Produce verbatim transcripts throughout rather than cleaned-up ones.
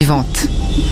vivante.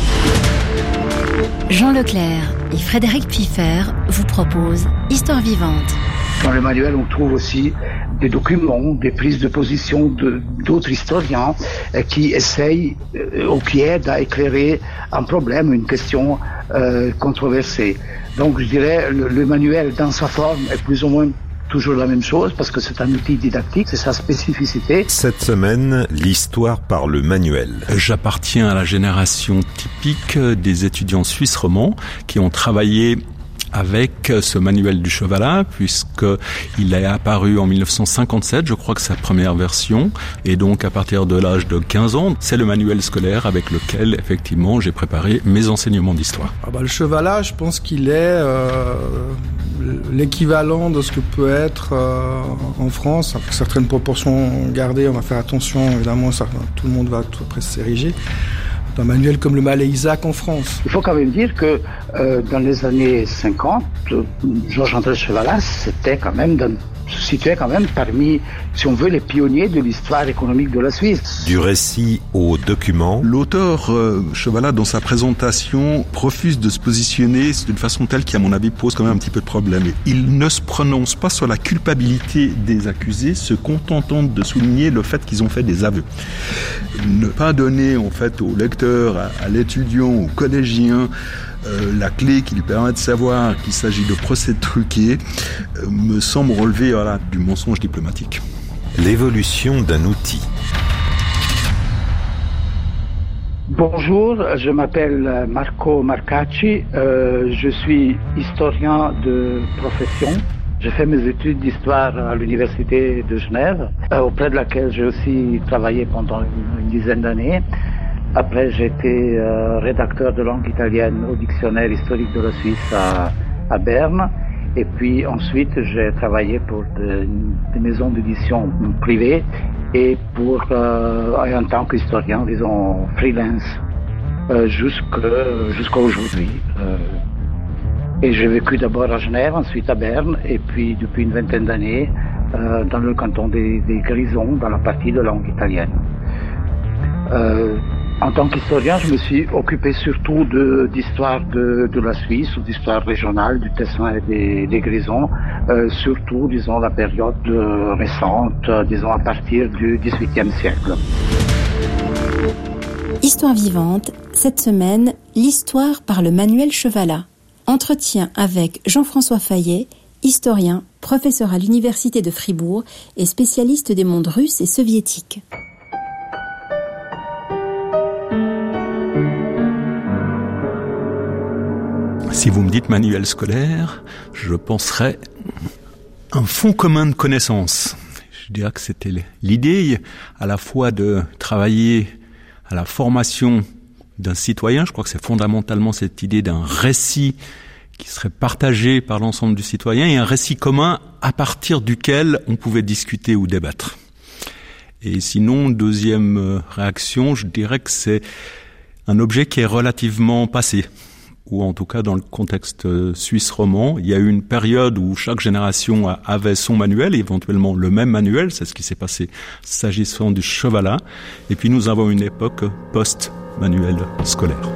Jean Leclerc et Frédéric Piffer vous proposent Histoire vivante. Dans le manuel, on trouve aussi des documents, des prises de position de, d'autres historiens euh, qui essayent euh, ou qui aident à éclairer un problème, une question euh, controversée. Donc je dirais le, le manuel dans sa forme est plus ou moins toujours la même chose parce que c'est un outil didactique, c'est sa spécificité. Cette semaine, l'histoire par le manuel. J'appartiens à la génération typique des étudiants suisses romands qui ont travaillé avec ce manuel du Chevalat, puisqu'il est apparu en dix-neuf cent cinquante-sept, je crois que c'est sa première version, et donc à partir de l'âge de quinze ans, c'est le manuel scolaire avec lequel, effectivement, j'ai préparé mes enseignements d'histoire. Ah bah, le Chevalat, je pense qu'il est euh, l'équivalent de ce que peut être euh, en France, avec certaines proportions gardées, on va faire attention, évidemment, ça, tout le monde va tout après s'ériger. Un manuel comme le Malais-Isaac en France. Il faut quand même dire que euh, dans les années cinquante, Georges-André Chevalat c'était quand même dans, se situait quand même parmi, si on veut, les pionniers de l'histoire économique de la Suisse. Du récit au document. L'auteur euh, Chevalat, dans sa présentation, refuse de se positionner d'une façon telle qui, à mon avis, pose quand même un petit peu de problème. Il ne se prononce pas sur la culpabilité des accusés, se contentant de souligner le fait qu'ils ont fait des aveux. Ne pas donner, en fait, au lecteur, à, à l'étudiant, au collégien, Euh, la clé qui lui permet de savoir qu'il s'agit de procès truqués euh, me semble relever voilà, du mensonge diplomatique. L'évolution d'un outil. Bonjour, je m'appelle Marco Marcacci, euh, je suis historien de profession. J'ai fait mes études d'histoire à l'université de Genève, euh, auprès de laquelle j'ai aussi travaillé pendant une, une dizaine d'années. Après, j'ai été euh, rédacteur de langue italienne au dictionnaire historique de la Suisse à, à Berne. Et puis ensuite, j'ai travaillé pour de, des maisons d'édition privées et pour euh, en tant qu'historien, disons, freelance, euh, jusque, jusqu'à aujourd'hui. Euh, et j'ai vécu d'abord à Genève, ensuite à Berne, et puis depuis une vingtaine d'années, euh, dans le canton des, des Grisons, dans la partie de langue italienne. Euh, En tant qu'historien, je me suis occupé surtout de, d'histoire de, de la Suisse, ou d'histoire régionale, du Tessin et des, des Grisons, euh, surtout, disons, la période euh, récente, euh, disons, à partir du dix-huitième siècle. Histoire vivante, cette semaine, l'histoire par le manuel Chevalat. Entretien avec Jean-François Fayet, historien, professeur à l'université de Fribourg et spécialiste des mondes russes et soviétiques. Si vous me dites manuel scolaire, je penserais un fonds commun de connaissances. Je dirais que c'était l'idée à la fois de travailler à la formation d'un citoyen. Je crois que c'est fondamentalement cette idée d'un récit qui serait partagé par l'ensemble du citoyen et un récit commun à partir duquel on pouvait discuter ou débattre. Et sinon, deuxième réaction, je dirais que c'est un objet qui est relativement passé, ou en tout cas dans le contexte suisse roman, il y a eu une période où chaque génération avait son manuel, et éventuellement le même manuel, c'est ce qui s'est passé s'agissant du Chevalat, et puis nous avons une époque post-manuel scolaire.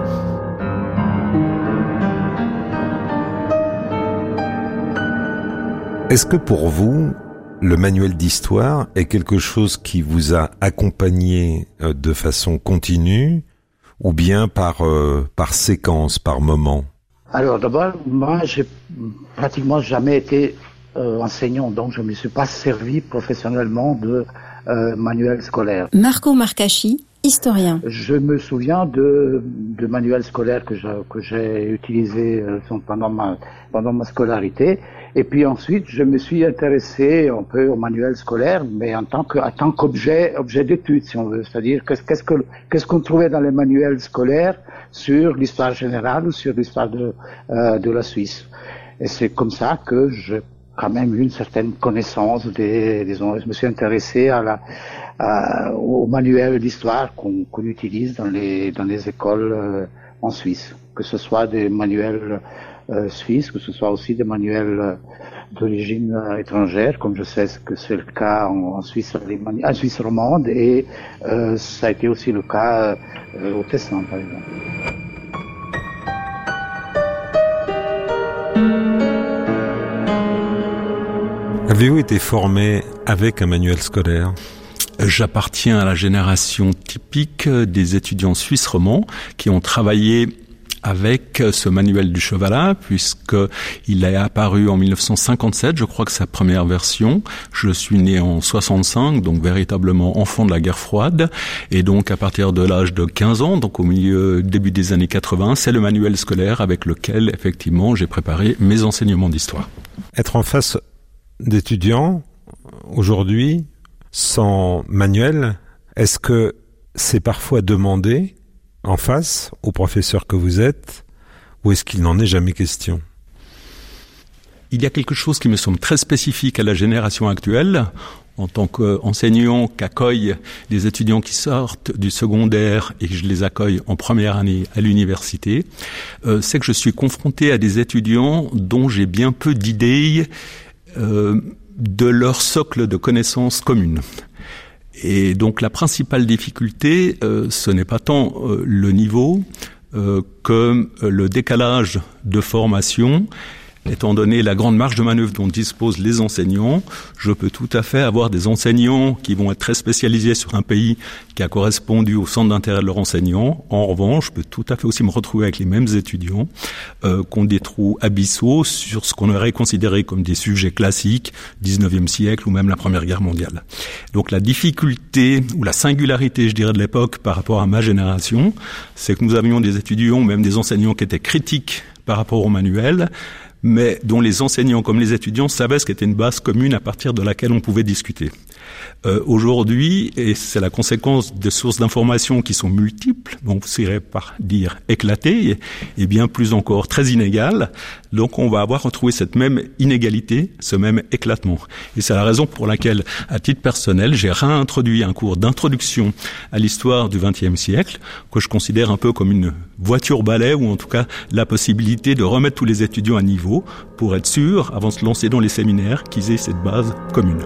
Est-ce que pour vous, le manuel d'histoire est quelque chose qui vous a accompagné de façon continue, ou bien par, euh, par séquence, par moment? Alors d'abord, moi, j'ai pratiquement jamais été euh, enseignant, donc je ne me suis pas servi professionnellement de euh, manuel scolaire. Marco Marcacci, historien. Je me souviens de, de manuels scolaires que, je, que j'ai utilisés euh, pendant ma, pendant ma scolarité. Et puis ensuite, je me suis intéressé un peu au manuel scolaire, mais en tant que, en tant qu'objet, objet d'étude, si on veut. C'est-à-dire, qu'est-ce, qu'est-ce que, qu'est-ce qu'on trouvait dans les manuels scolaires sur l'histoire générale ou sur l'histoire de, euh, de la Suisse. Et c'est comme ça que j'ai quand même eu une certaine connaissance des, disons, je me suis intéressé à la, à, au manuel d'histoire qu'on, qu'on utilise dans les, dans les écoles, euh, en Suisse, que ce soit des manuels euh, suisses, que ce soit aussi des manuels euh, d'origine euh, étrangère, comme je sais que c'est le cas en, en Suisse, en Suisse romande, et euh, ça a été aussi le cas euh, au Tessin, par exemple. Avez-vous été formé avec un manuel scolaire ? J'appartiens à la génération typique des étudiants suisses romands qui ont travaillé avec ce manuel du Chevalat, puisqu'il est apparu en mille neuf cent cinquante-sept, je crois que sa première version. Je suis né en soixante-cinq, donc véritablement enfant de la guerre froide, et donc à partir de l'âge de quinze ans, donc au milieu, début des années quatre-vingts, c'est le manuel scolaire avec lequel, effectivement, j'ai préparé mes enseignements d'histoire. Être en face d'étudiants, aujourd'hui, sans manuel, est-ce que c'est parfois demandé en face au professeur que vous êtes, ou est-ce qu'il n'en est jamais question ? Il y a quelque chose qui me semble très spécifique à la génération actuelle, en tant qu'enseignant qu'accueille des étudiants qui sortent du secondaire et que je les accueille en première année à l'université, euh, c'est que je suis confronté à des étudiants dont j'ai bien peu d'idées euh, de leur socle de connaissances communes. Et donc la principale difficulté, euh, ce n'est pas tant euh, le niveau euh, que euh, le décalage de formation. Étant donné la grande marge de manœuvre dont disposent les enseignants, je peux tout à fait avoir des enseignants qui vont être très spécialisés sur un pays qui a correspondu au centre d'intérêt de leur enseignant. En revanche, je peux tout à fait aussi me retrouver avec les mêmes étudiants euh, qui ont des trous abyssaux sur ce qu'on aurait considéré comme des sujets classiques, dix-neuvième siècle ou même la Première Guerre mondiale. Donc la difficulté ou la singularité, je dirais, de l'époque par rapport à ma génération, c'est que nous avions des étudiants, même des enseignants qui étaient critiques par rapport au manuel, mais dont les enseignants comme les étudiants savaient ce qu'était une base commune à partir de laquelle on pouvait discuter. Euh, aujourd'hui, et c'est la conséquence de sources d'informations qui sont multiples, donc vous irez par dire éclatées, et bien plus encore très inégales, donc on va avoir retrouvé cette même inégalité, ce même éclatement. Et c'est la raison pour laquelle, à titre personnel, j'ai réintroduit un cours d'introduction à l'histoire du vingtième siècle, que je considère un peu comme une voiture-balai, ou en tout cas la possibilité de remettre tous les étudiants à niveau, pour être sûr, avant de se lancer dans les séminaires, qu'ils aient cette base commune.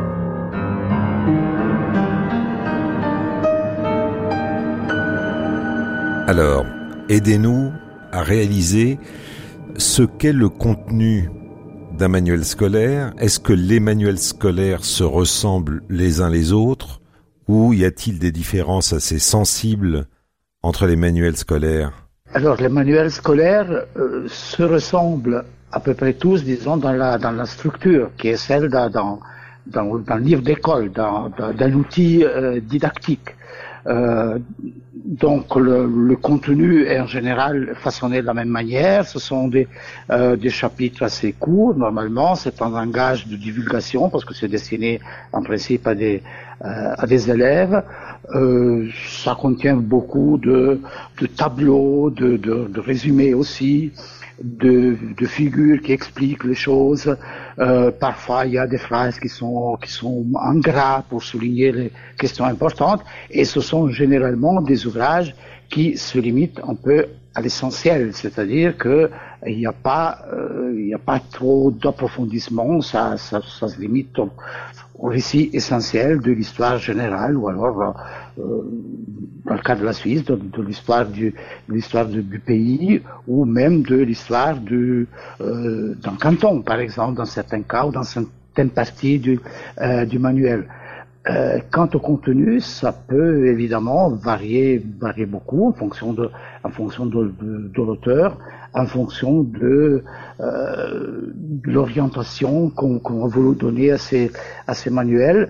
Alors, aidez-nous à réaliser ce qu'est le contenu d'un manuel scolaire. Est-ce que les manuels scolaires se ressemblent les uns les autres, ou y a-t-il des différences assez sensibles entre les manuels scolaires ? Alors, les manuels scolaires euh, se ressemblent à peu près tous, disons, dans la, dans la structure, qui est celle d'un, dans, dans, d'un livre d'école, d'un, d'un outil euh, didactique. Euh, donc le, le contenu est en général façonné de la même manière. Ce sont des, euh, des chapitres assez courts. Normalement, c'est un langage de divulgation parce que c'est destiné en principe à des, euh, à des élèves. Euh, ça contient beaucoup de, de tableaux, de, de, de résumés aussi, de, de figures qui expliquent les choses. Euh, parfois, il y a des phrases qui sont qui sont en gras pour souligner les questions importantes. Et ce sont généralement des ouvrages qui se limitent un peu à l'essentiel, c'est-à-dire que il n'y a pas euh, il n'y a pas trop d'approfondissement. Ça, ça, ça se limite au, au récit essentiel de l'histoire générale, ou alors euh, dans le cas de la Suisse, de, de l'histoire du de l'histoire du, du pays, ou même de l'histoire du euh, d'un canton, par exemple, dans certains cas, ou dans certaines parties du euh, du manuel. Euh, quant au contenu, ça peut évidemment varier, varier beaucoup en fonction de, en fonction de, de, de l'auteur, en fonction de, euh, de l'orientation qu'on, qu'on a voulu donner à ces, à ces manuels.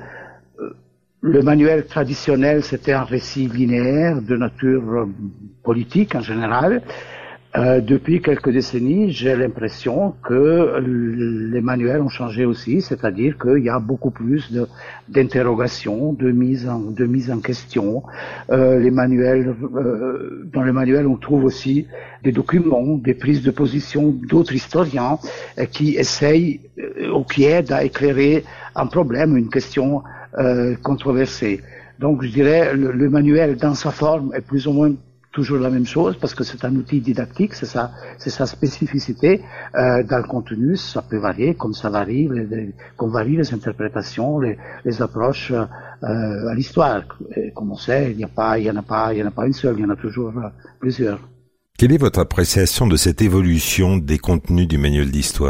Le manuel traditionnel, c'était un récit linéaire de nature politique en général. Euh, depuis quelques décennies, j'ai l'impression que les manuels ont changé aussi, c'est-à-dire qu'il y a beaucoup plus de, d'interrogations, de mise en, de mise en question. Euh, les manuels, euh, dans les manuels, on trouve aussi des documents, des prises de position d'autres historiens euh, qui essayent euh, ou qui aident à éclairer un problème, une question euh, controversée. Donc, je dirais, le, le manuel, dans sa forme, est plus ou moins toujours la même chose parce que c'est un outil didactique, c'est sa, c'est sa spécificité. Euh, dans le contenu, ça peut varier, comme ça varie, les, les, comme varient les interprétations, les, les approches euh, à l'histoire. Et comme on sait, il n'y a pas, il y en a pas, il y en a pas une seule, il y en a toujours euh, plusieurs. Quelle est votre appréciation de cette évolution des contenus du manuel d'histoire ?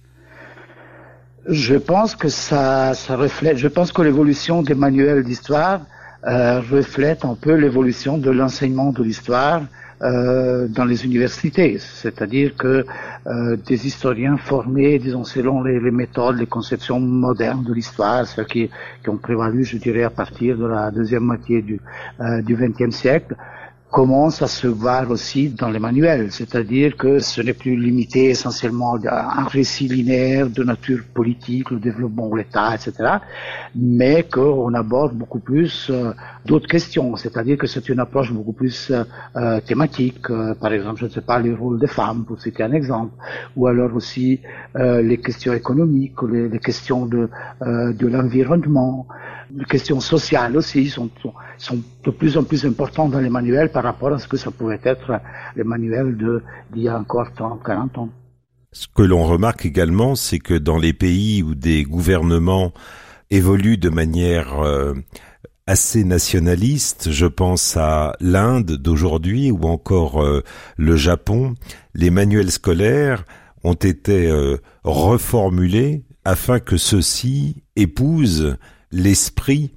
Je pense que ça, ça reflète. Je pense que l'évolution des manuels d'histoire euh, reflète un peu l'évolution de l'enseignement de l'histoire euh, dans les universités. C'est-à-dire que euh, des historiens formés, disons, selon les, les méthodes, les conceptions modernes de l'histoire, celles qui, qui ont prévalu, je dirais, à partir de la deuxième moitié du euh, du vingtième siècle, commence à se voir aussi dans les manuels, c'est-à-dire que ce n'est plus limité essentiellement à un récit linéaire de nature politique, le développement de l'État, et cetera, mais qu'on aborde beaucoup plus euh, d'autres questions, c'est-à-dire que c'est une approche beaucoup plus euh, thématique, euh, par exemple, je ne sais pas, le rôle des femmes, pour citer un exemple, ou alors aussi euh, les questions économiques, les, les questions de, euh, de l'environnement, les questions sociales aussi sont, sont, sont de plus en plus importantes dans les manuels par rapport à ce que ça pouvait être les manuels de, d'il y a encore trente, quarante ans. Ce que l'on remarque également, c'est que dans les pays où des gouvernements évoluent de manière euh, assez nationaliste, je pense à l'Inde d'aujourd'hui ou encore euh, le Japon, les manuels scolaires ont été euh, reformulés afin que ceux-ci épousent l'esprit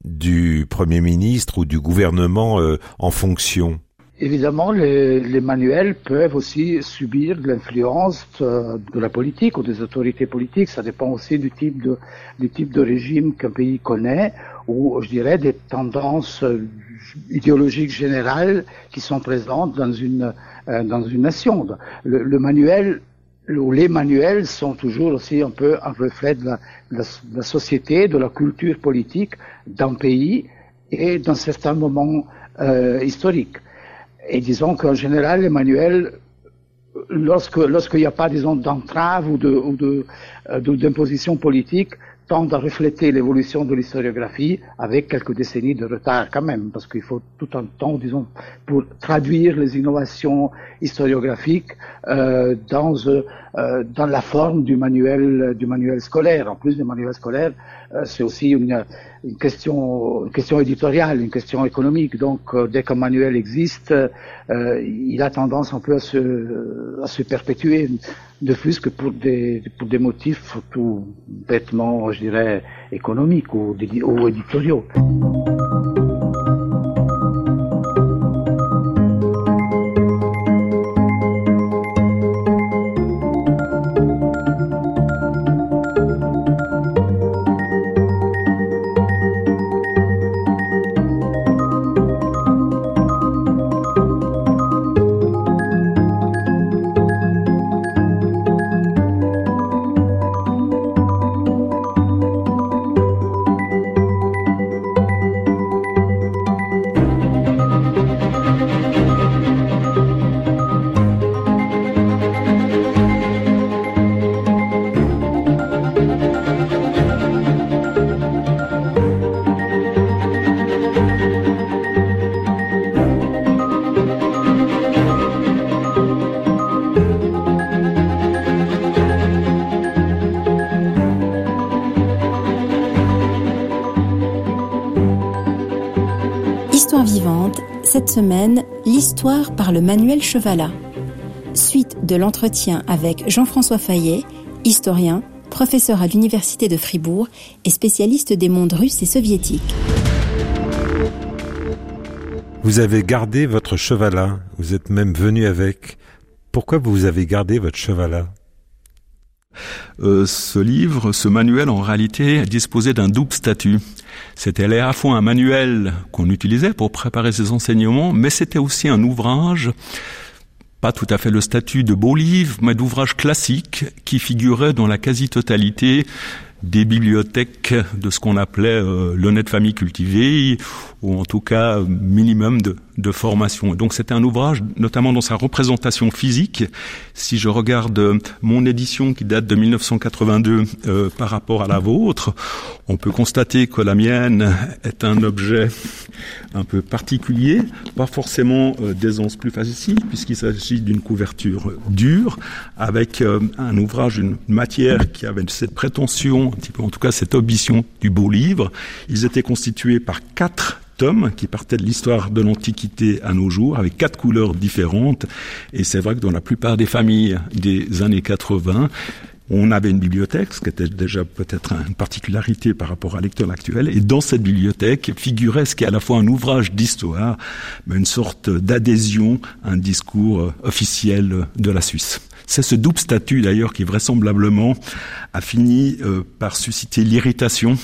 du Premier ministre ou du gouvernement euh, en fonction. Évidemment, les, les manuels peuvent aussi subir de l'influence de, de la politique ou des autorités politiques. Ça dépend aussi du type de, du type de régime qu'un pays connaît, ou je dirais des tendances idéologiques générales qui sont présentes dans une, euh, dans une nation. Le, le manuel Les manuels sont toujours aussi un peu un reflet de la, de la, de la société, de la culture politique d'un pays et d'un certain moment euh, historique. Et disons qu'en général, les manuels, lorsque lorsqu'il n'y a pas, disons, d'entrave ou de ou de, de d'imposition politique, tendent à refléter l'évolution de l'historiographie avec quelques décennies de retard quand même, parce qu'il faut tout un temps, disons, pour traduire les innovations historiographiques euh, dans euh, dans la forme du manuel du manuel scolaire. En plus du manuel scolaire, euh, c'est aussi une, une question une question éditoriale, une question économique. Donc, euh, dès qu'un manuel existe, euh, il a tendance un peu à se à se perpétuer, de plus que pour des pour des motifs tout bêtement, je dirais, économiques ou, ou éditoriaux. Histoire vivante, cette semaine, l'histoire par le manuel Chevalat. Suite de l'entretien avec Jean-François Fayet, historien, professeur à l'Université de Fribourg et spécialiste des mondes russes et soviétiques. Vous avez gardé votre Chevalat, vous êtes même venu avec. Pourquoi vous avez gardé votre Chevalat ? Euh, ce livre, ce manuel, en réalité, disposait d'un double statut. C'était à la fois un manuel qu'on utilisait pour préparer ses enseignements, mais c'était aussi un ouvrage, pas tout à fait le statut de beau livre, mais d'ouvrage classique qui figurait dans la quasi-totalité des bibliothèques de ce qu'on appelait euh, l'honnête famille cultivée, ou en tout cas minimum de, de formation. Donc c'était un ouvrage, notamment dans sa représentation physique. Si je regarde mon édition qui date de mille neuf cent quatre-vingt-deux euh, par rapport à la vôtre, on peut constater que la mienne est un objet un peu particulier, pas forcément euh, d'aisance plus facile, puisqu'il s'agit d'une couverture dure, avec euh, un ouvrage, une matière qui avait cette prétention, un petit peu, en tout cas cette ambition du beau livre. Ils étaient constitués par quatre tomes qui partaient de l'histoire de l'Antiquité à nos jours, avec quatre couleurs différentes. Et c'est vrai que dans la plupart des familles des années quatre-vingts, on avait une bibliothèque, ce qui était déjà peut-être une particularité par rapport à lecteur actuel. Et dans cette bibliothèque figurait ce qui est à la fois un ouvrage d'histoire, mais une sorte d'adhésion à un discours officiel de la Suisse. C'est ce double statut d'ailleurs qui vraisemblablement a fini euh, par susciter l'irritation,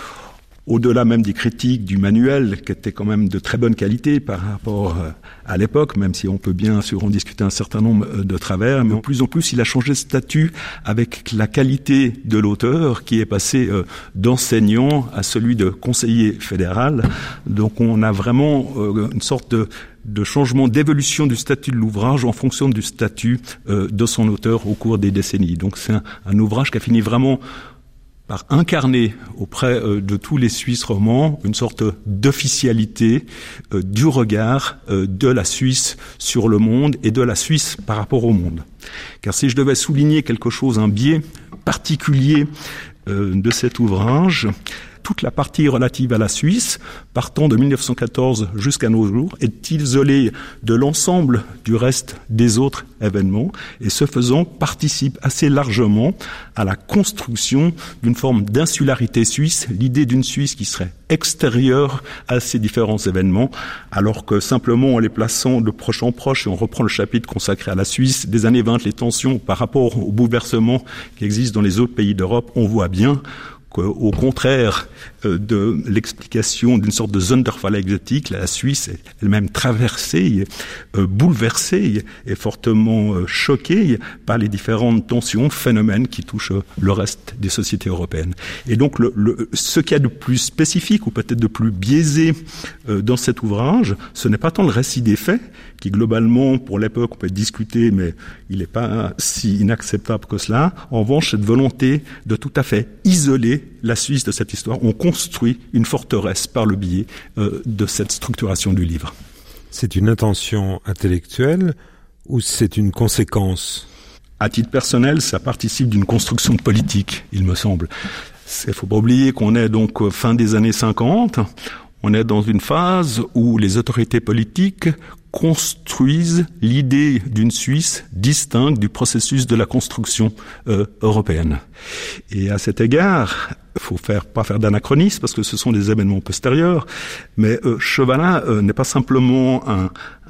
au-delà même des critiques du manuel, qui était quand même de très bonne qualité par rapport à l'époque, même si on peut bien sûr en discuter un certain nombre de travers, mais en plus en plus, il a changé de statut avec la qualité de l'auteur qui est passé d'enseignant à celui de conseiller fédéral. Donc on a vraiment une sorte de de changement d'évolution du statut de l'ouvrage en fonction du statut de son auteur au cours des décennies. Donc c'est un, un ouvrage qui a fini vraiment par incarner auprès euh, de tous les Suisses romands une sorte d'officialité euh, du regard euh, de la Suisse sur le monde et de la Suisse par rapport au monde. Car si je devais souligner quelque chose, un biais particulier euh, de cet ouvrage, toute la partie relative à la Suisse, partant de mille neuf cent quatorze jusqu'à nos jours, est isolée de l'ensemble du reste des autres événements et ce faisant participe assez largement à la construction d'une forme d'insularité suisse, l'idée d'une Suisse qui serait extérieure à ces différents événements, alors que simplement en les plaçant de proche en proche, et on reprend le chapitre consacré à la Suisse, des années vingt, les tensions par rapport aux bouleversements qui existent dans les autres pays d'Europe, on voit bien au contraire de l'explication d'une sorte de Sonderfall exotique, la Suisse est elle-même traversée, bouleversée et fortement choquée par les différentes tensions, phénomènes qui touchent le reste des sociétés européennes. Et donc, le, le, ce qu'il y a de plus spécifique ou peut-être de plus biaisé dans cet ouvrage, ce n'est pas tant le récit des faits, qui globalement, pour l'époque, on peut discuter, mais il n'est pas si inacceptable que cela. En revanche, cette volonté de tout à fait isoler la Suisse de cette histoire, on construit une forteresse par le biais euh, de cette structuration du livre. C'est une intention intellectuelle ou c'est une conséquence? À titre personnel, ça participe d'une construction politique, il me semble. Il ne faut pas oublier qu'on est donc fin des années cinquante. On est dans une phase où les autorités politiques construisent l'idée d'une Suisse distincte du processus de la construction euh, européenne. Et à cet égard, il faut faire, pas faire d'anachronisme parce que ce sont des événements postérieurs, mais euh, Chevalin euh, n'est pas simplement un,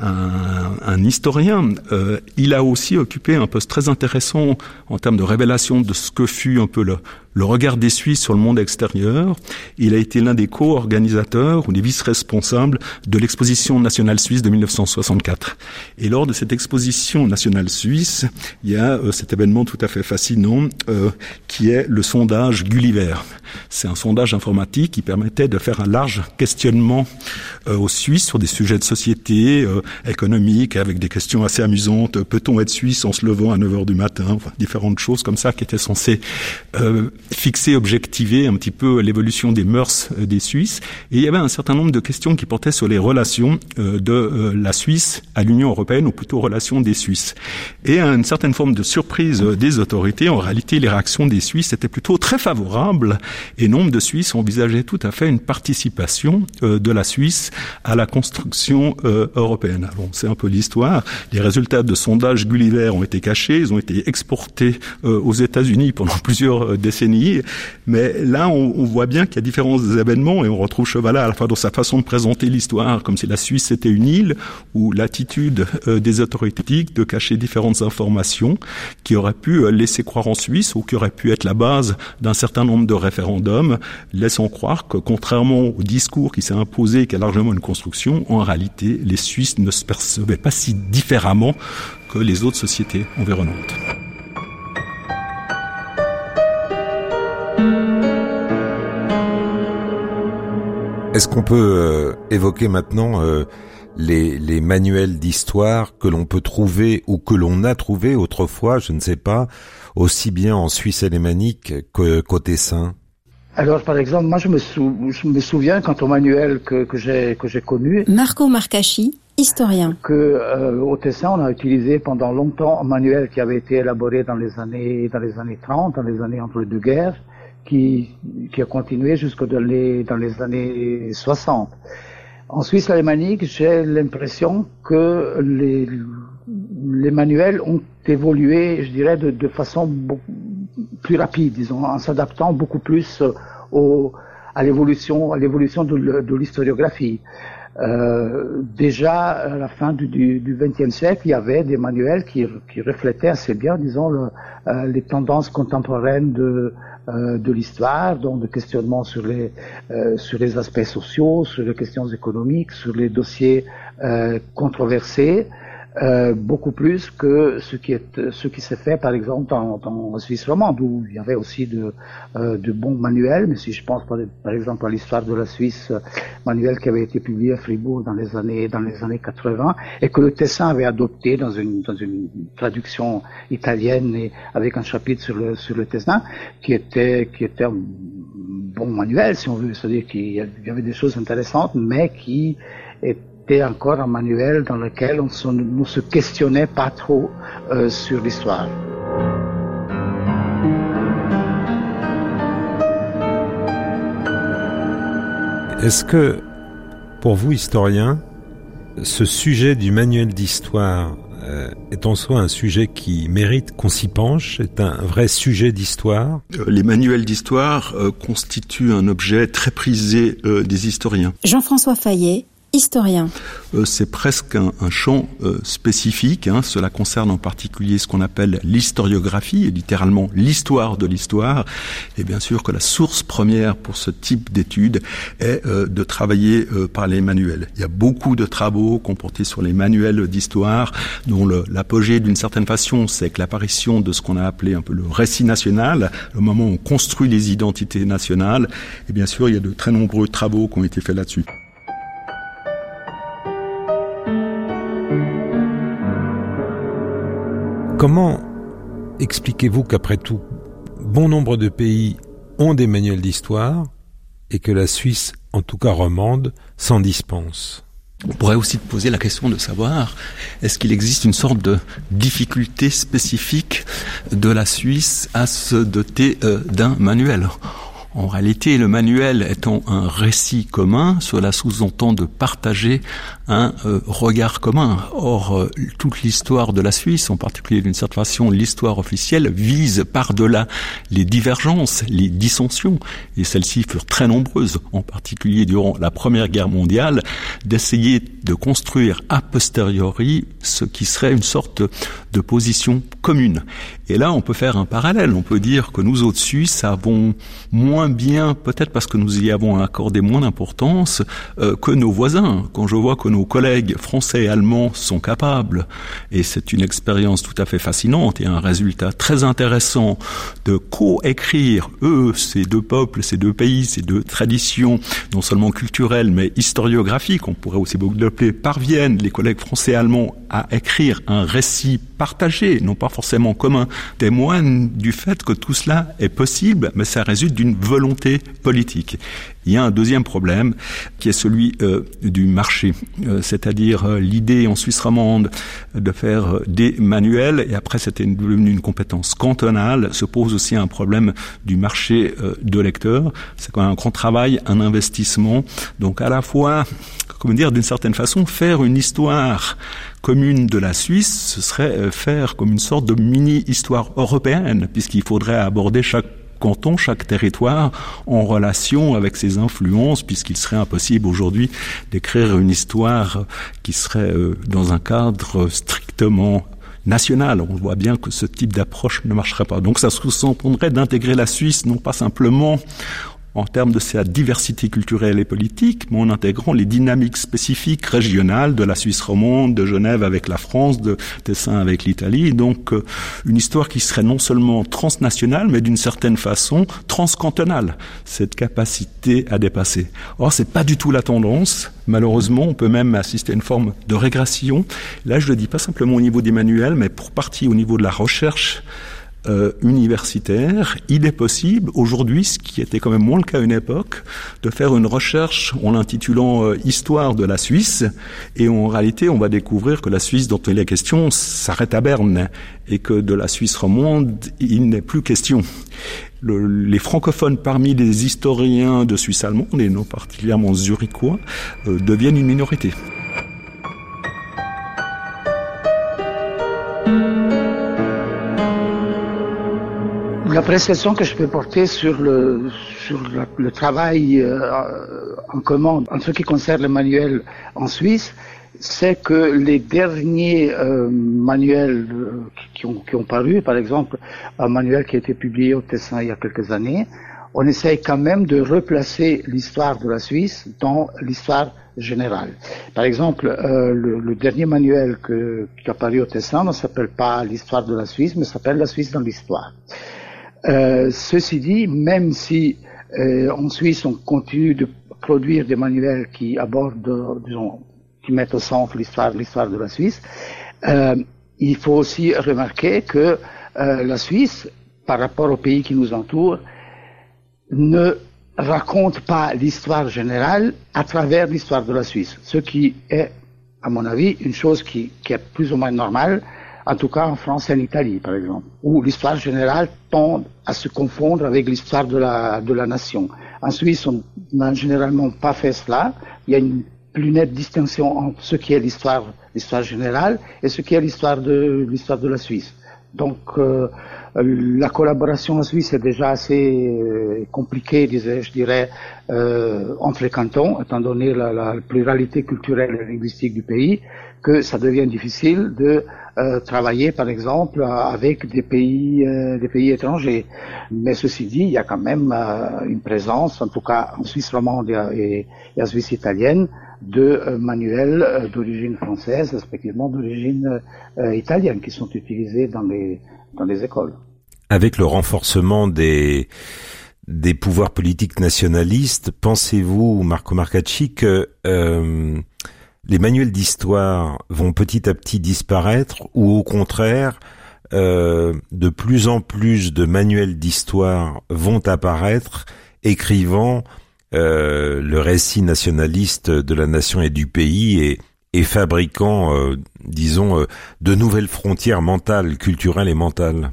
un, un historien, euh, il a aussi occupé un poste très intéressant en termes de révélation de ce que fut un peu le, le regard des Suisses sur le monde extérieur. Il a été l'un des co-organisateurs ou des vice-responsables de l'exposition nationale suisse de mille neuf cent soixante-quatre. Et lors de cette exposition nationale suisse, il y a euh, cet événement tout à fait fascinant euh, qui est le sondage Gulliver. C'est un sondage informatique qui permettait de faire un large questionnement euh, aux Suisses sur des sujets de société, euh, économiques, avec des questions assez amusantes. Peut-on être Suisse en se levant à neuf heures du matin? Enfin, différentes choses comme ça qui étaient censées euh, fixer, objectiver un petit peu l'évolution des mœurs euh, des Suisses. Et il y avait un certain nombre de questions qui portaient sur les relations euh, de euh, la Suisse à l'Union européenne, ou plutôt relations des Suisses. Et à une certaine forme de surprise euh, des autorités, en réalité, les réactions des Suisses étaient plutôt très favorables. Et nombre de Suisses envisageaient tout à fait une participation euh, de la Suisse à la construction euh, européenne. Alors, c'est un peu l'histoire. Les résultats de sondage Gulliver ont été cachés, ils ont été exportés euh, aux États-Unis pendant plusieurs euh, décennies. Mais là, on, on voit bien qu'il y a différents événements et on retrouve Chevalin à la fois dans sa façon de présenter l'histoire, comme si la Suisse était une île, ou l'attitude euh, des autorités de cacher différentes informations qui auraient pu euh, laisser croire en Suisse ou qui auraient pu être la base d'un certain nombre de référendums, laissant croire que, contrairement au discours qui s'est imposé et qui a largement une construction, en réalité, les Suisses ne se percevaient pas si différemment que les autres sociétés environnantes. Est-ce qu'on peut euh, évoquer maintenant euh, les, les manuels d'histoire que l'on peut trouver ou que l'on a trouvé autrefois, je ne sais pas, aussi bien en Suisse alémanique que, qu'au Tessin? Alors, par exemple, moi, je me, sou, je me souviens, quant au manuel que, que j'ai, que j'ai connu. Marco Marcacci, historien. Que, euh, au Tessin, on a utilisé pendant longtemps un manuel qui avait été élaboré dans les années, dans les années trente, dans les années entre les deux guerres, qui, qui a continué jusque dans les, dans les années soixante. En Suisse alémanique, j'ai l'impression que les, les manuels ont évolué, je dirais, de, de façon beaucoup plus rapide, disons, en s'adaptant beaucoup plus au, à l'évolution, à l'évolution de, de l'historiographie. Euh, déjà à la fin du, du, du vingtième siècle, il y avait des manuels qui, qui reflétaient assez bien, disons, le, euh, les tendances contemporaines de, euh, de l'histoire, donc de questionnement sur les, euh, sur les aspects sociaux, sur les questions économiques, sur les dossiers euh, controversés. Euh, beaucoup plus que ce qui est, ce qui s'est fait, par exemple, dans, dans Suisse romande, où il y avait aussi de, euh, de bons manuels. Mais si je pense, par, par exemple, à l'histoire de la Suisse, euh, manuel qui avait été publié à Fribourg dans les années, dans les années quatre-vingts, et que le Tessin avait adopté dans une, dans une traduction italienne et avec un chapitre sur le, sur le Tessin, qui était, qui était un bon manuel, si on veut. C'est-à-dire qu'il y avait des choses intéressantes, mais qui étaient C'était encore un manuel dans lequel on se, ne se questionnait pas trop euh, sur l'histoire. Est-ce que, pour vous, historien, ce sujet du manuel d'histoire euh, est en soi un sujet qui mérite qu'on s'y penche, est un vrai sujet d'histoire? Les manuels d'histoire euh, constituent un objet très prisé euh, des historiens. Jean-François Fayet, historien. Euh, c'est presque un, un champ euh, spécifique. Hein. Cela concerne en particulier ce qu'on appelle l'historiographie, littéralement l'histoire de l'histoire. Et bien sûr que la source première pour ce type d'études est euh, de travailler euh, par les manuels. Il y a beaucoup de travaux qui ont porté sur les manuels d'histoire, dont le, l'apogée d'une certaine façon, c'est que l'apparition de ce qu'on a appelé un peu le récit national, le moment où on construit les identités nationales. Et bien sûr, il y a de très nombreux travaux qui ont été faits là-dessus. Comment expliquez-vous qu'après tout, bon nombre de pays ont des manuels d'histoire et que la Suisse, en tout cas romande, s'en dispense? On pourrait aussi poser la question de savoir, est-ce qu'il existe une sorte de difficulté spécifique de la Suisse à se doter euh, d'un manuel ? En réalité, le manuel étant un récit commun, cela sous-entend de partager un euh, regard commun. Or, euh, toute l'histoire de la Suisse, en particulier d'une certaine façon l'histoire officielle, vise par-delà les divergences, les dissensions, et celles-ci furent très nombreuses, en particulier durant la Première Guerre mondiale, d'essayer de construire a posteriori ce qui serait une sorte de position commune. Et là, on peut faire un parallèle. On peut dire que nous autres Suisses avons moins bien, peut-être parce que nous y avons accordé moins d'importance euh, que nos voisins. Quand je vois que nos collègues français et allemands sont capables, et c'est une expérience tout à fait fascinante et un résultat très intéressant, de co-écrire, eux, ces deux peuples, ces deux pays, ces deux traditions, non seulement culturelles, mais historiographiques, on pourrait aussi beaucoup l'appeler, parviennent, les collègues français et allemands, à écrire un récit partagé, non pas forcément commun, témoigne du fait que tout cela est possible, mais ça résulte d'une volonté politique. Il y a un deuxième problème qui est celui euh, du marché, euh, c'est-à-dire euh, l'idée en Suisse romande de faire euh, des manuels, et après c'était devenu une compétence cantonale, se pose aussi un problème du marché euh, de lecteurs. C'est quand même un grand travail, un investissement, donc à la fois, comment dire, d'une certaine façon, faire une histoire commune de la Suisse, ce serait faire comme une sorte de mini-histoire européenne, puisqu'il faudrait aborder chaque canton, chaque territoire en relation avec ses influences, puisqu'il serait impossible aujourd'hui d'écrire une histoire qui serait euh, dans un cadre strictement national. On voit bien que ce type d'approche ne marcherait pas. Donc ça sous-entendrait d'intégrer la Suisse, non pas simplement en termes de sa diversité culturelle et politique, mais en intégrant les dynamiques spécifiques régionales de la Suisse romande, de Genève avec la France, de Tessin avec l'Italie. Donc euh, une histoire qui serait non seulement transnationale, mais d'une certaine façon transcantonale, cette capacité à dépasser. Or, c'est pas du tout la tendance. Malheureusement, on peut même assister à une forme de régression. Là, je le dis pas simplement au niveau des manuels, mais pour partie au niveau de la recherche euh, universitaire. Il est possible, aujourd'hui, ce qui était quand même moins le cas à une époque, de faire une recherche en l'intitulant euh, « Histoire de la Suisse », et en réalité, on va découvrir que la Suisse dont il est question s'arrête à Berne, et que de la Suisse romande, il n'est plus question. Le, les francophones parmi les historiens de Suisse allemande, et non particulièrement zurichois, euh, deviennent une minorité. L'appréciation que je peux porter sur le, sur le, le travail euh, en commun en ce qui concerne le manuel en Suisse, c'est que les derniers euh, manuels euh, qui, ont, qui ont paru, par exemple un manuel qui a été publié au Tessin il y a quelques années, on essaye quand même de replacer l'histoire de la Suisse dans l'histoire générale. Par exemple, euh, le, le dernier manuel que, qui a paru au Tessin ne s'appelle pas l'histoire de la Suisse, mais s'appelle la Suisse dans l'histoire. Euh, ceci dit, même si euh, en Suisse on continue de produire des manuels qui abordent, disons, qui mettent au centre l'histoire, l'histoire de la Suisse, euh, il faut aussi remarquer que euh, la Suisse, par rapport aux pays qui nous entourent, ne raconte pas l'histoire générale à travers l'histoire de la Suisse, ce qui est, à mon avis, une chose qui, qui est plus ou moins normale. En tout cas en France et en Italie, par exemple, où l'histoire générale tend à se confondre avec l'histoire de la, de la nation. En Suisse, on n'a généralement pas fait cela. Il y a une plus nette distinction entre ce qui est l'histoire, l'histoire générale et ce qui est l'histoire de, l'histoire de la Suisse. Donc, euh, la collaboration en Suisse est déjà assez euh, compliquée, disais, je dirais, euh, entre les cantons, étant donné la, la pluralité culturelle et linguistique du pays, que ça devient difficile de euh, travailler, par exemple, avec des pays, euh, des pays étrangers. Mais ceci dit, il y a quand même euh, une présence, en tout cas en Suisse romande et, et en Suisse italienne, de euh, manuels euh, d'origine française, respectivement d'origine euh, italienne, qui sont utilisés dans les dans les écoles. Avec le renforcement des des pouvoirs politiques nationalistes, pensez-vous, Marco Marcacci, que euh, les manuels d'histoire vont petit à petit disparaître, ou au contraire, euh, de plus en plus de manuels d'histoire vont apparaître, écrivant euh, le récit nationaliste de la nation et du pays, et, et fabriquant, euh, disons, euh, de nouvelles frontières mentales, culturelles et mentales?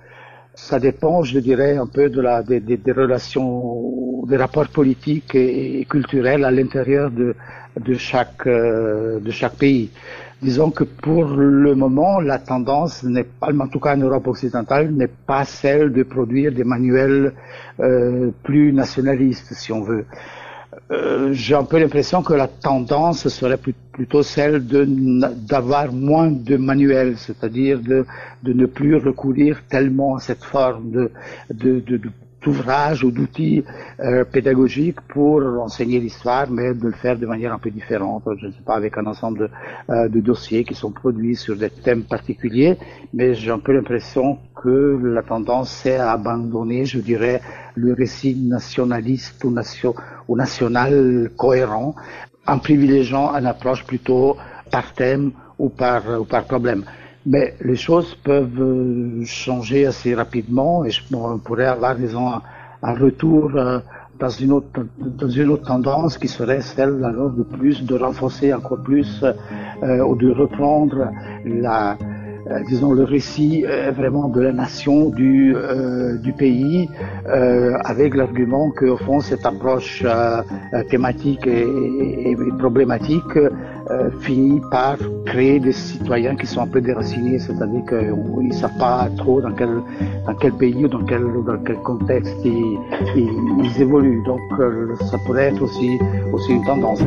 Ça dépend, je dirais, un peu de la, des, des, des relations, des rapports politiques et, et culturels à l'intérieur de, de chaque, euh, de chaque pays. Disons que pour le moment, la tendance n'est pas, en tout cas en Europe occidentale, n'est pas celle de produire des manuels euh, plus nationalistes, si on veut. Euh, j'ai un peu l'impression que la tendance serait plus, plutôt celle de d'avoir moins de manuels, c'est-à-dire de de ne plus recourir tellement à cette forme de de, de, de d'ouvrages ou d'outils euh, pédagogiques pour enseigner l'histoire, mais de le faire de manière un peu différente, je ne sais pas, avec un ensemble de, euh, de dossiers qui sont produits sur des thèmes particuliers, mais j'ai un peu l'impression que la tendance c'est à abandonner, je dirais, le récit nationaliste ou, nation, ou national cohérent, en privilégiant une approche plutôt par thème ou par, ou par problème. Mais les choses peuvent changer assez rapidement et on pourrait avoir, disons, un, un retour euh, dans une autre dans une autre tendance qui serait celle alors de plus de renforcer encore plus euh, ou de reprendre la euh, disons le récit euh, vraiment de la nation du euh, du pays euh, avec l'argument que au fond cette approche euh, thématique et, et, et problématique euh, finit par créer des citoyens qui sont un peu déracinés, c'est-à-dire qu'ils ne savent pas trop dans quel dans quel pays ou dans quel dans quel contexte ils, ils, ils évoluent. Donc euh, ça pourrait être aussi aussi une tendance.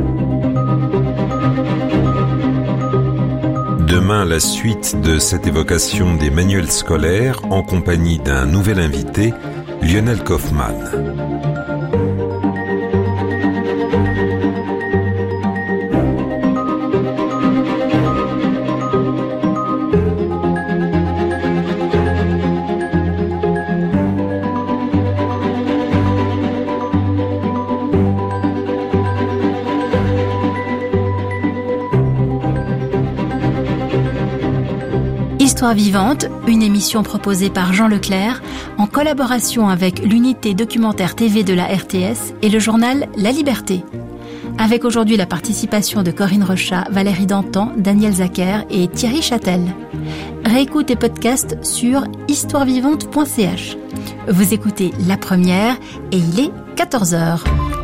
Demain, la suite de cette évocation des manuels scolaires en compagnie d'un nouvel invité, Lionel Kaufmann. Histoire vivante, une émission proposée par Jean Leclerc en collaboration avec l'unité documentaire T V de la R T S et le journal La Liberté. Avec aujourd'hui la participation de Corinne Rechat, Valérie Dantan, Daniel Zacher et Thierry Châtel. Réécoute et podcast sur histoire vivante point c h. Vous écoutez La Première et il est quatorze heures.